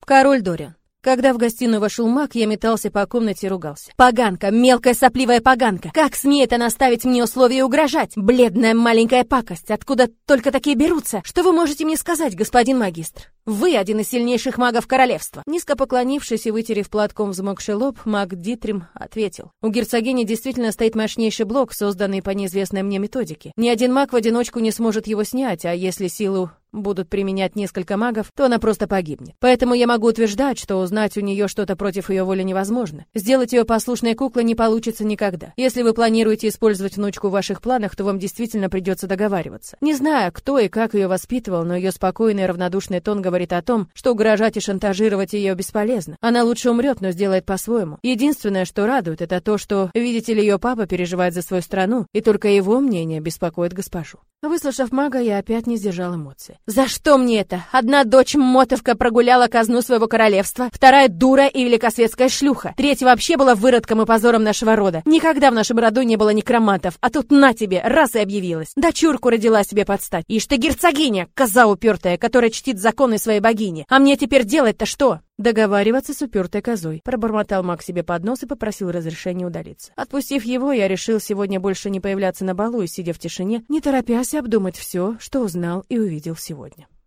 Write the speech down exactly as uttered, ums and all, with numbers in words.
Король Дориан. Когда в гостиную вошел маг, я метался по комнате и ругался. Поганка, мелкая сопливая поганка. Как смеет она ставить мне условия и угрожать? Бледная маленькая пакость. Откуда только такие берутся? Что вы можете мне сказать, господин магистр? Вы один из сильнейших магов королевства. Низко поклонившись и вытерев платком взмокший лоб, маг Дитрим ответил. У герцогини действительно стоит мощнейший блок, созданный по неизвестной мне методике. Ни один маг в одиночку не сможет его снять, а если силу будут применять несколько магов, то она просто погибнет. Поэтому я могу утверждать, что узнать у нее что-то против ее воли невозможно. Сделать ее послушной куклой не получится никогда. Если вы планируете использовать внучку в ваших планах, то вам действительно придется договариваться. Не знаю, кто и как ее воспитывал, но ее спокойный и равнодушный тон говорит о том, что угрожать и шантажировать ее бесполезно. Она лучше умрет, но сделает по-своему. Единственное, что радует, это то, что, видите ли, ее папа переживает за свою страну, и только его мнение беспокоит госпожу. Выслушав мага, я опять не сдержал эмоций. За что мне это? Одна дочь мотовка прогуляла казну своего королевства, вторая дура и великосветская шлюха, третья вообще была выродком и позором нашего рода. Никогда в нашем роду не было некромантов, а тут на тебе, раз и объявилась. Дочурку родила себе под стать. Ишь ты герцогиня, коза упертая, которая чтит законы своей богини. А мне теперь делать-то что? Договариваться с упертой козой. Пробормотал маг себе под нос и попросил разрешения удалиться. Отпустив его, я решил сегодня больше не появляться на балу и, сидя в тишине, не торопясь обдумать все, что узнал и увидел сегодня.